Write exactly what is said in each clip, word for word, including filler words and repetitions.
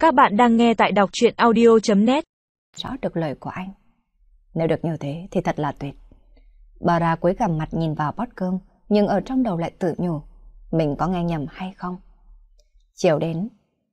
Các bạn đang nghe tại đọc truyện audio chấm net. Rõ được lời của anh. Nếu được như thế thì thật là tuyệt. Bà ra cúi gằm mặt nhìn vào bát cơm, nhưng ở trong đầu lại tự nhủ, mình có nghe nhầm hay không? Chiều đến.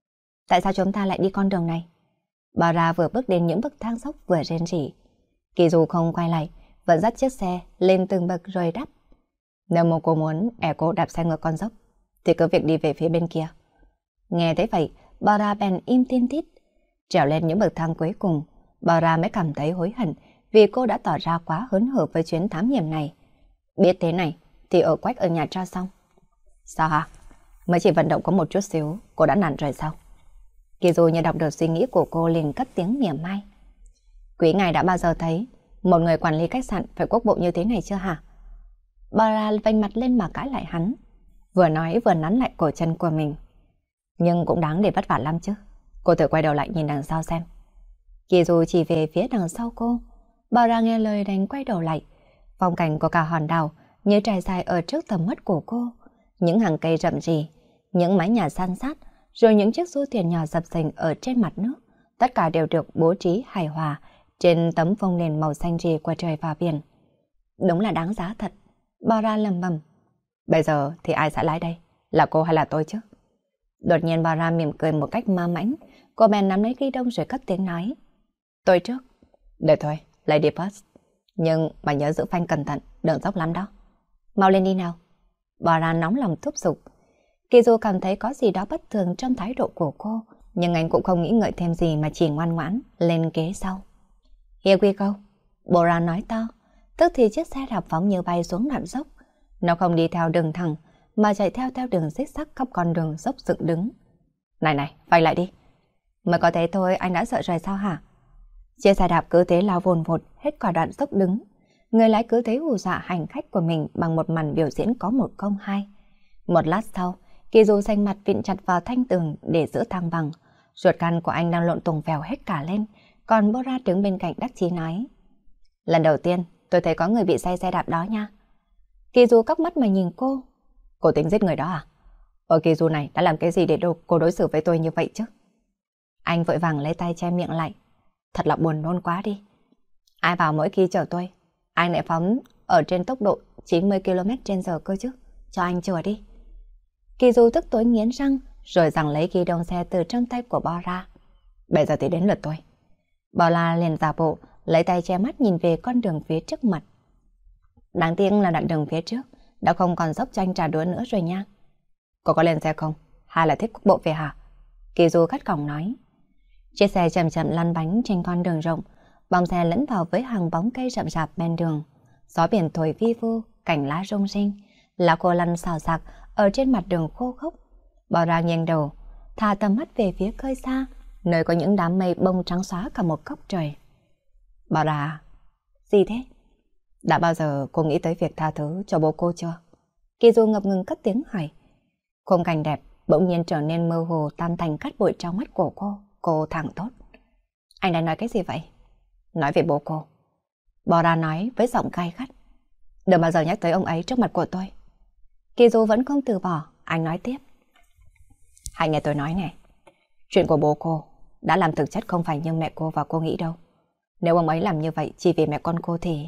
Tại sao chúng ta lại đi con đường này? Bà ra vừa bước đến những bậc thang dốc vừa rên rỉ. Kỳ dù không quay lại, vẫn dắt chiếc xe lên từng bậc rồi đáp. Nếu mà cô muốn ẻ cô đạp xe ngược con dốc, thì cứ việc đi về phía bên kia. Nghe thấy vậy, bà ra bèn im tiên tít. Trèo lên những bậc thang cuối cùng, bà ra mới cảm thấy hối hận vì cô đã tỏ ra quá hớn hở với chuyến thám hiểm này. Biết thế này, thì ở quách ở nhà cho xong. Sao hả? Mới chỉ vận động có một chút xíu, cô đã nản rồi sao? Kỳ dù như đọc được suy nghĩ của cô liền cất tiếng mỉa mai. Quý ngài đã bao giờ thấy một người quản lý khách sạn phải quốc bộ như thế này chưa hả? Bà ra vênh mặt lên mà cãi lại hắn, vừa nói vừa nắn lại cổ chân của mình. Nhưng cũng đáng để vất vả lắm chứ. Cô thử quay đầu lại nhìn đằng sau xem. Kỳ dù chỉ về phía đằng sau cô, bà ra nghe lời đành quay đầu lại. Phong cảnh của cả hòn đảo như trải dài ở trước tầm mắt của cô. Những hàng cây rậm rì, những mái nhà san sát, rồi những chiếc du thuyền nhỏ dập dềnh ở trên mặt nước. Tất cả đều được bố trí hài hòa trên tấm phông nền màu xanh rì của trời và biển. Đúng là đáng giá thật. Bà ra lầm bầm. Bây giờ thì ai sẽ lái đây? Là cô hay là tôi chứ? Đột nhiên bà ra mỉm cười một cách ma mãnh. Cô bèn nắm lấy ghi đông rồi cất tiếng nói. Tôi trước. Để thôi, Lady First. Nhưng bà nhớ giữ phanh cẩn thận, đừng dốc lắm đó. Mau lên đi nào. Bà ra nóng lòng thúc giục. Kỳ dù cảm thấy có gì đó bất thường trong thái độ của cô, nhưng anh cũng không nghĩ ngợi thêm gì mà chỉ ngoan ngoãn lên ghế sau. Here we go. Bà ra nói to. Tức thì chiếc xe đạp phóng như bay xuống đoạn dốc. Nó không đi theo đường thẳng, mà chạy theo theo đường xích sắc khắp con đường dốc dựng đứng. Này này, phanh lại đi. Mới có thế thôi anh đã sợ rồi sao hả? Chiếc xe đạp cứ thế lao vồn vột hết cả đoạn dốc đứng. Người lái cứ thế hù dọa hành khách của mình bằng một màn biểu diễn có một công hai. Một lát sau, Kỳ dù xanh mặt vịn chặt vào thanh tường để giữ thăng bằng. Ruột gan của anh đang lộn tùng vèo hết cả lên, còn Bora đứng bên cạnh đắc chí nói. Lần đầu tiên tôi thấy có người bị say xe đạp đó nha. Kỳ dù cóc mắt mà nhìn cô. Cô tính giết người đó à? Ở Kỳ dù này đã làm cái gì để đồ, cô đối xử với tôi như vậy chứ? Anh vội vàng lấy tay che miệng lại. Thật là buồn nôn quá đi. Ai bảo mỗi khi chở tôi, anh lại phóng ở trên tốc độ chín mươi ki lô mét trên giờ cơ chứ? Cho anh chừa đi. Kỳ dù tức tối nghiến răng, rồi giằng lấy ghi đông xe từ trong tay của Bora. Bây giờ thì đến lượt tôi. Bora liền giả bộ, lấy tay che mắt nhìn về con đường phía trước mặt. Đáng tiếc là đoạn đường phía trước đã không còn dốc cho anh trả đũa nữa rồi nha. Cô có lên xe không? Hay là thích quốc bộ về hả? Kỳ du cắt cổng nói. Chiếc xe chậm chậm lăn bánh trên con đường rộng, bóng xe lẫn vào với hàng bóng cây rậm rạp bên đường. Gió biển thổi vi vu, cành lá rung rinh, lá khô lăn xào xạc ở trên mặt đường khô khốc. Bỏ ra nghiêng đầu, thả tầm mắt về phía khơi xa, nơi có những đám mây bông trắng xóa cả một góc trời. Bảo ra, gì thế? Đã bao giờ cô nghĩ tới việc tha thứ cho bố cô chưa? Kỳ Du ngập ngừng cất tiếng hỏi. Khung cảnh đẹp bỗng nhiên trở nên mơ hồ tan thành cát bụi trong mắt của cô. Cô thẳng thốt. Anh đã nói cái gì vậy? Nói về bố cô. Bò ra nói với giọng cay gắt. Đừng bao giờ nhắc tới ông ấy trước mặt của tôi. Kỳ Du vẫn không từ bỏ. Anh nói tiếp. Hãy nghe tôi nói này. Chuyện của bố cô đã làm thực chất không phải như mẹ cô và cô nghĩ đâu. Nếu ông ấy làm như vậy chỉ vì mẹ con cô thì...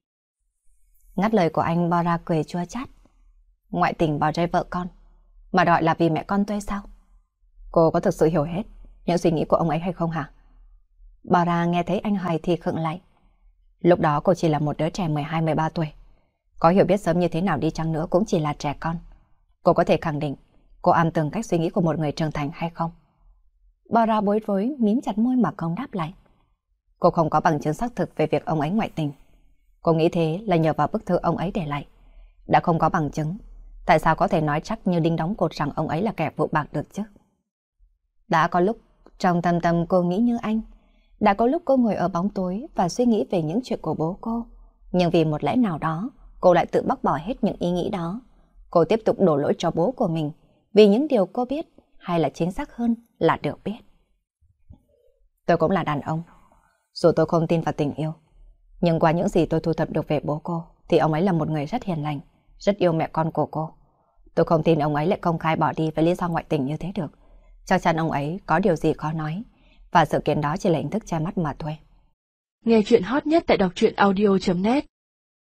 Ngắt lời của anh, Bò ra cười chua chát. Ngoại tình bỏ rơi vợ con mà đòi là vì mẹ con tôi sao? Cô có thực sự hiểu hết những suy nghĩ của ông ấy hay không hả? Bò ra nghe thấy anh hỏi thì khựng lại. Lúc đó cô chỉ là một đứa trẻ mười hai mười ba tuổi. Có hiểu biết sớm như thế nào đi chăng nữa cũng chỉ là trẻ con. Cô có thể khẳng định cô am tường cách suy nghĩ của một người trưởng thành hay không? Bò ra bối rối mím chặt môi mà không đáp lại. Cô không có bằng chứng xác thực về việc ông ấy ngoại tình. Cô nghĩ thế là nhờ vào bức thư ông ấy để lại. Đã không có bằng chứng, tại sao có thể nói chắc như đinh đóng cột rằng ông ấy là kẻ vụ bạc được chứ? Đã có lúc trong thâm tâm cô nghĩ như anh. Đã có lúc cô ngồi ở bóng tối và suy nghĩ về những chuyện của bố cô. Nhưng vì một lẽ nào đó, cô lại tự bác bỏ hết những ý nghĩ đó. Cô tiếp tục đổ lỗi cho bố của mình vì những điều cô biết, hay là chính xác hơn là được biết. Tôi cũng là đàn ông. Dù tôi không tin vào tình yêu, nhưng qua những gì tôi thu thập được về bố cô, thì ông ấy là một người rất hiền lành, rất yêu mẹ con của cô. Tôi không tin ông ấy lại công khai bỏ đi với lý do ngoại tình như thế được. Chắc chắn ông ấy có điều gì khó nói, và sự kiện đó chỉ là hình thức che mắt mà thôi. Nghe chuyện hot nhất tại đọc truyện audio chấm net